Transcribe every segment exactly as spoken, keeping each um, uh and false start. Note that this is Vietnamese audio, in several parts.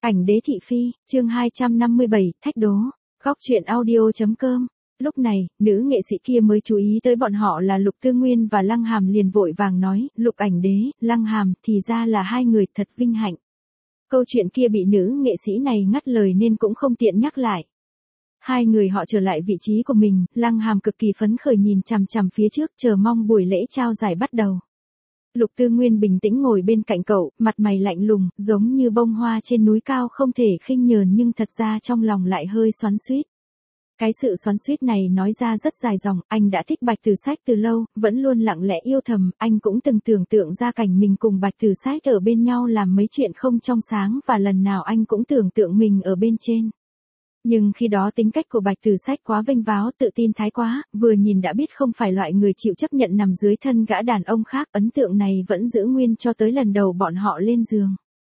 Ảnh đế thị phi, chương hai trăm năm mươi bảy, thách đố. Góc truyện audio.com. Lúc này, nữ nghệ sĩ kia mới chú ý tới bọn họ là Lục Tư Nguyên và Lăng Hàm, liền vội vàng nói, Lục ảnh đế, Lăng Hàm, thì ra là hai người, thật vinh hạnh. Câu chuyện kia bị nữ nghệ sĩ này ngắt lời nên cũng không tiện nhắc lại. Hai người họ trở lại vị trí của mình, Lăng Hàm cực kỳ phấn khởi nhìn chằm chằm phía trước, chờ mong buổi lễ trao giải bắt đầu. Lục Tư Nguyên bình tĩnh ngồi bên cạnh cậu, mặt mày lạnh lùng, giống như bông hoa trên núi cao không thể khinh nhờn, nhưng thật ra trong lòng lại hơi xoắn xuýt. Cái sự xoắn xuýt này nói ra rất dài dòng, anh đã thích Bạch Tử Sách từ lâu, vẫn luôn lặng lẽ yêu thầm, anh cũng từng tưởng tượng ra cảnh mình cùng Bạch Tử Sách ở bên nhau làm mấy chuyện không trong sáng, và lần nào anh cũng tưởng tượng mình ở bên trên. Nhưng khi đó tính cách của Bạch Tử Sách quá vênh váo, tự tin thái quá, vừa nhìn đã biết không phải loại người chịu chấp nhận nằm dưới thân gã đàn ông khác, ấn tượng này vẫn giữ nguyên cho tới lần đầu bọn họ lên giường.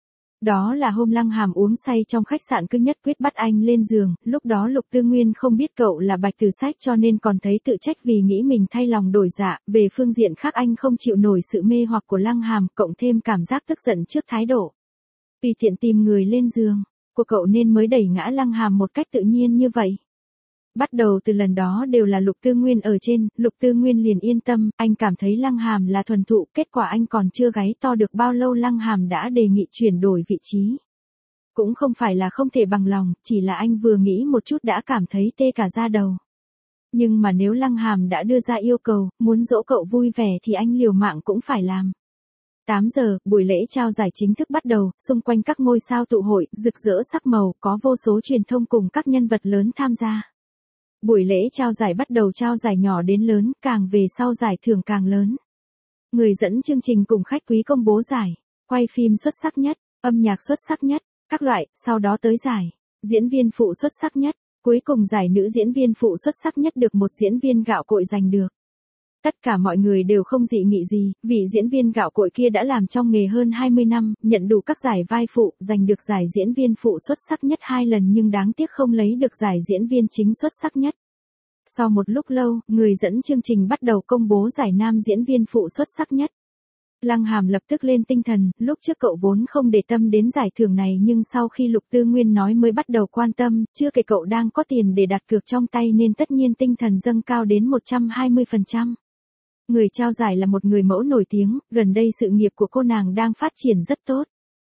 Đó là hôm Lăng Hàm uống say trong khách sạn, cứ nhất quyết bắt anh lên giường, lúc đó Lục Tư Nguyên không biết cậu là Bạch Tử Sách cho nên còn thấy tự trách vì nghĩ mình thay lòng đổi dạ, về phương diện khác anh không chịu nổi sự mê hoặc của Lăng Hàm, cộng thêm cảm giác tức giận trước thái độ tùy tiện tìm người lên giường của cậu nên mới đẩy ngã Lăng Hàm một cách tự nhiên như vậy. Bắt đầu từ lần đó đều là Lục Tư Nguyên ở trên, Lục Tư Nguyên liền yên tâm, anh cảm thấy Lăng Hàm là thuần thụ, kết quả anh còn chưa gáy to được bao lâu Lăng Hàm đã đề nghị chuyển đổi vị trí. Cũng không phải là không thể bằng lòng, chỉ là anh vừa nghĩ một chút đã cảm thấy tê cả da đầu. Nhưng mà nếu Lăng Hàm đã đưa ra yêu cầu, muốn dỗ cậu vui vẻ thì anh liều mạng cũng phải làm. tám giờ, buổi lễ trao giải chính thức bắt đầu, xung quanh các ngôi sao tụ hội, rực rỡ sắc màu, có vô số truyền thông cùng các nhân vật lớn tham gia. Buổi lễ trao giải bắt đầu trao giải nhỏ đến lớn, càng về sau giải thưởng càng lớn. Người dẫn chương trình cùng khách quý công bố giải, quay phim xuất sắc nhất, âm nhạc xuất sắc nhất, các loại, sau đó tới giải, diễn viên phụ xuất sắc nhất, cuối cùng giải nữ diễn viên phụ xuất sắc nhất được một diễn viên gạo cội giành được. Tất cả mọi người đều không dị nghị gì, vị diễn viên gạo cội kia đã làm trong nghề hơn hai mươi năm, nhận đủ các giải vai phụ, giành được giải diễn viên phụ xuất sắc nhất hai lần nhưng đáng tiếc không lấy được giải diễn viên chính xuất sắc nhất. Sau một lúc lâu, người dẫn chương trình bắt đầu công bố giải nam diễn viên phụ xuất sắc nhất. Lăng Hàm lập tức lên tinh thần, lúc trước cậu vốn không để tâm đến giải thưởng này nhưng sau khi Lục Tư Nguyên nói mới bắt đầu quan tâm, chưa kể cậu đang có tiền để đặt cược trong tay nên tất nhiên tinh thần dâng cao đến một trăm hai mươi phần trăm. Người trao giải là một người mẫu nổi tiếng, gần đây sự nghiệp của cô nàng đang phát triển rất tốt.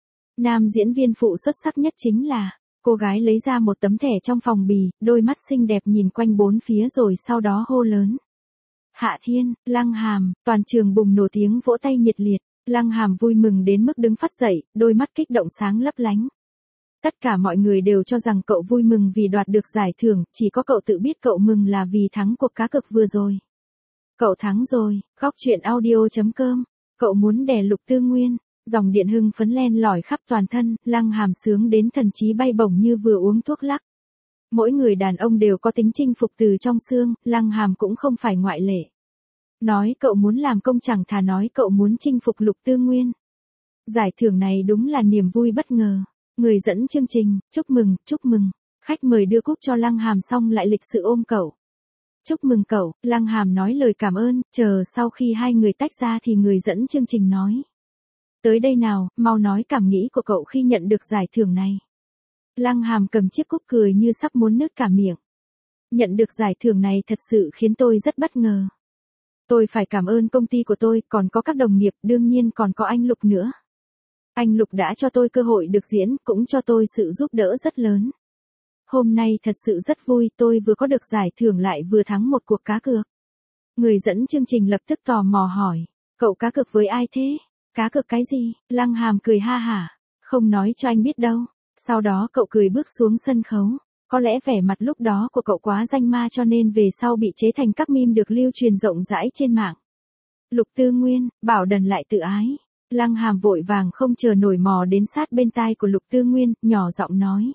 Nam diễn viên phụ xuất sắc nhất chính là, cô gái lấy ra một tấm thẻ trong phòng bì, đôi mắt xinh đẹp nhìn quanh bốn phía rồi sau đó hô lớn. Hạ Thiên, Lăng Hàm, toàn trường bùng nổ tiếng vỗ tay nhiệt liệt, Lăng Hàm vui mừng đến mức đứng phắt dậy, đôi mắt kích động sáng lấp lánh. Tất cả mọi người đều cho rằng cậu vui mừng vì đoạt được giải thưởng, chỉ có cậu tự biết cậu mừng là vì thắng cuộc cá cược vừa rồi. Cậu thắng rồi, góc truyện audio.com, cậu muốn đè Lục Tư Nguyên, dòng điện hưng phấn len lỏi khắp toàn thân, Lăng Hàm sướng đến thần trí bay bổng như vừa uống thuốc lắc. Mỗi người đàn ông đều có tính chinh phục từ trong xương, Lăng Hàm cũng không phải ngoại lệ. Nói cậu muốn làm công chẳng thà nói cậu muốn chinh phục Lục Tư Nguyên. Giải thưởng này đúng là niềm vui bất ngờ. Người dẫn chương trình, chúc mừng, chúc mừng. Khách mời đưa cúp cho Lăng Hàm xong lại lịch sự ôm cậu. Chúc mừng cậu, Lăng Hàm nói lời cảm ơn, chờ sau khi hai người tách ra thì người dẫn chương trình nói. Tới đây nào, mau nói cảm nghĩ của cậu khi nhận được giải thưởng này. Lăng Hàm cầm chiếc cúp cười như sắp muốn nứt cả miệng. Nhận được giải thưởng này thật sự khiến tôi rất bất ngờ. Tôi phải cảm ơn công ty của tôi, còn có các đồng nghiệp, đương nhiên còn có anh Lục nữa. Anh Lục đã cho tôi cơ hội được diễn, cũng cho tôi sự giúp đỡ rất lớn. Hôm nay thật sự rất vui, tôi vừa có được giải thưởng lại vừa thắng một cuộc cá cược. Người dẫn chương trình lập tức tò mò hỏi, cậu cá cược với ai thế? Cá cược cái gì? Lăng Hàm cười ha hả, không nói cho anh biết đâu. Sau đó cậu cười bước xuống sân khấu. Có lẽ vẻ mặt lúc đó của cậu quá danh ma cho nên về sau bị chế thành các meme được lưu truyền rộng rãi trên mạng. Lục Tư Nguyên, Bảo Đần lại tự ái. Lăng Hàm vội vàng không chờ nổi mò đến sát bên tai của Lục Tư Nguyên, nhỏ giọng nói.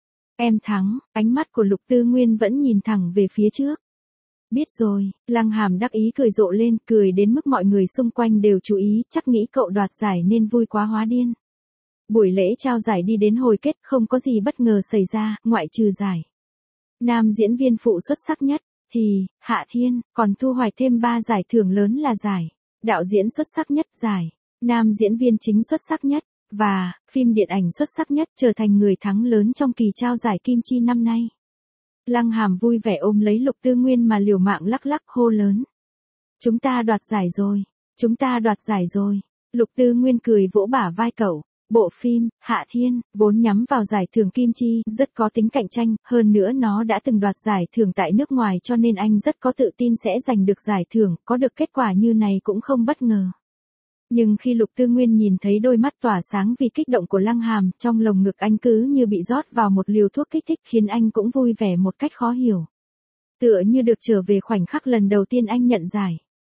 Em thắng, ánh mắt của Lục Tư Nguyên vẫn nhìn thẳng về phía trước. Biết rồi, Lăng Hàm đắc ý cười rộ lên, cười đến mức mọi người xung quanh đều chú ý, chắc nghĩ cậu đoạt giải nên vui quá hóa điên. Buổi lễ trao giải đi đến hồi kết, không có gì bất ngờ xảy ra, ngoại trừ giải nam diễn viên phụ xuất sắc nhất, thì, Hạ Thiên, còn thu hoạch thêm ba giải thưởng lớn là giải đạo diễn xuất sắc nhất, giải nam diễn viên chính xuất sắc nhất, Và, phim điện ảnh xuất sắc nhất trở thành người thắng lớn trong kỳ trao giải Kim Chi năm nay. Lăng Hàm vui vẻ ôm lấy Lục Tư Nguyên mà liều mạng lắc lắc hô lớn. Chúng ta đoạt giải rồi, chúng ta đoạt giải rồi. Lục Tư Nguyên cười vỗ bả vai cậu. Bộ phim, Hạ Thiên, vốn nhắm vào giải thưởng Kim Chi, rất có tính cạnh tranh, hơn nữa nó đã từng đoạt giải thưởng tại nước ngoài cho nên anh rất có tự tin sẽ giành được giải thưởng, có được kết quả như này cũng không bất ngờ. Nhưng khi Lục Tư Nguyên nhìn thấy đôi mắt tỏa sáng vì kích động của Lăng Hàm, trong lồng ngực anh cứ như bị rót vào một liều thuốc kích thích khiến anh cũng vui vẻ một cách khó hiểu. Tựa như được trở về khoảnh khắc lần đầu tiên anh nhận giải.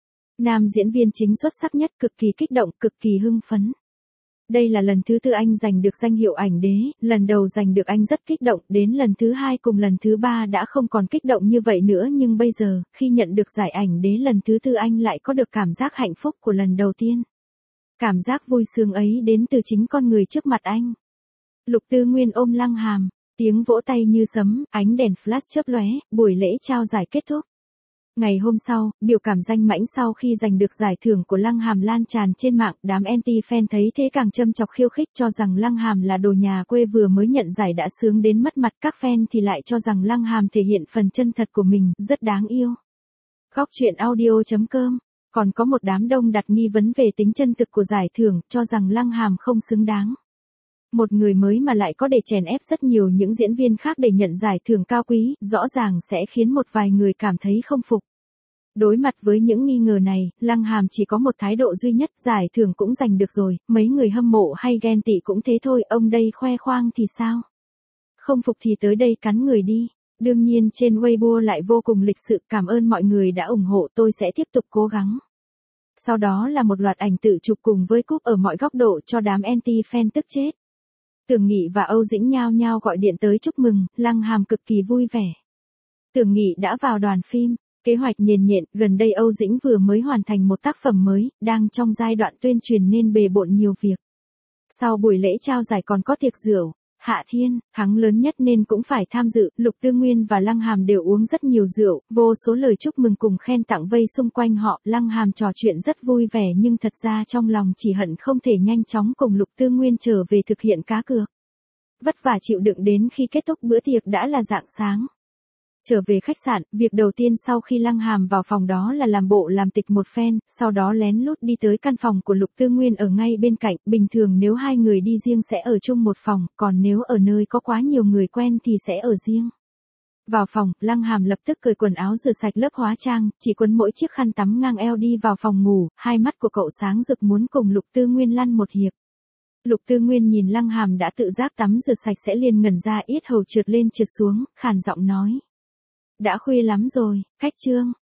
Nam diễn viên chính xuất sắc nhất, cực kỳ kích động, cực kỳ hưng phấn. Đây là lần thứ tư anh giành được danh hiệu ảnh đế, lần đầu giành được anh rất kích động, đến lần thứ hai cùng lần thứ ba đã không còn kích động như vậy nữa, nhưng bây giờ, khi nhận được giải ảnh đế lần thứ tư anh lại có được cảm giác hạnh phúc của lần đầu tiên. Cảm giác vui sướng ấy đến từ chính con người trước mặt anh. Lục Tư Nguyên ôm Lăng Hàm, tiếng vỗ tay như sấm, ánh đèn flash chớp lóe, buổi lễ trao giải kết thúc. Ngày hôm sau, biểu cảm danh mãnh sau khi giành được giải thưởng của Lăng Hàm lan tràn trên mạng, đám anti-fan thấy thế càng châm chọc khiêu khích cho rằng Lăng Hàm là đồ nhà quê vừa mới nhận giải đã sướng đến mất mặt, các fan thì lại cho rằng Lăng Hàm thể hiện phần chân thật của mình, rất đáng yêu. Góc truyện audio chấm com. Còn có một đám đông đặt nghi vấn về tính chân thực của giải thưởng, cho rằng Lăng Hàm không xứng đáng. Một người mới mà lại có để chèn ép rất nhiều những diễn viên khác để nhận giải thưởng cao quý, rõ ràng sẽ khiến một vài người cảm thấy không phục. Đối mặt với những nghi ngờ này, Lăng Hàm chỉ có một thái độ duy nhất, giải thưởng cũng giành được rồi, mấy người hâm mộ hay ghen tị cũng thế thôi, ông đây khoe khoang thì sao? Không phục thì tới đây cắn người đi. Đương nhiên trên Weibo lại vô cùng lịch sự, cảm ơn mọi người đã ủng hộ, tôi sẽ tiếp tục cố gắng. Sau đó là một loạt ảnh tự chụp cùng với cúp ở mọi góc độ cho đám anti-fan tức chết. Tưởng Nghị và Âu Dĩnh nhao nhao gọi điện tới chúc mừng, Lăng Hàm cực kỳ vui vẻ. Tưởng Nghị đã vào đoàn phim, kế hoạch nhền nhện, gần đây Âu Dĩnh vừa mới hoàn thành một tác phẩm mới, đang trong giai đoạn tuyên truyền nên bề bộn nhiều việc. Sau buổi lễ trao giải còn có tiệc rượu. Hạ Thiên, thắng lớn nhất nên cũng phải tham dự, Lục Tư Nguyên và Lăng Hàm đều uống rất nhiều rượu, vô số lời chúc mừng cùng khen tặng vây xung quanh họ, Lăng Hàm trò chuyện rất vui vẻ nhưng thật ra trong lòng chỉ hận không thể nhanh chóng cùng Lục Tư Nguyên trở về thực hiện cá cược. Vất vả chịu đựng đến khi kết thúc bữa tiệc đã là rạng sáng. Trở về khách sạn, việc đầu tiên sau khi Lăng Hàm vào phòng đó là làm bộ làm tịch một phen, sau đó lén lút đi tới căn phòng của Lục Tư Nguyên ở ngay bên cạnh, bình thường nếu hai người đi riêng sẽ ở chung một phòng, còn nếu ở nơi có quá nhiều người quen thì sẽ ở riêng. Vào phòng, Lăng Hàm lập tức cởi quần áo rửa sạch lớp hóa trang, chỉ quấn mỗi chiếc khăn tắm ngang eo đi vào phòng ngủ, hai mắt của cậu sáng rực muốn cùng Lục Tư Nguyên lăn một hiệp. Lục Tư Nguyên nhìn Lăng Hàm đã tự giác tắm rửa sạch sẽ liền ngẩn ra, yết hầu trượt lên trượt xuống, khàn giọng nói. Đã khuya lắm rồi, khách trương,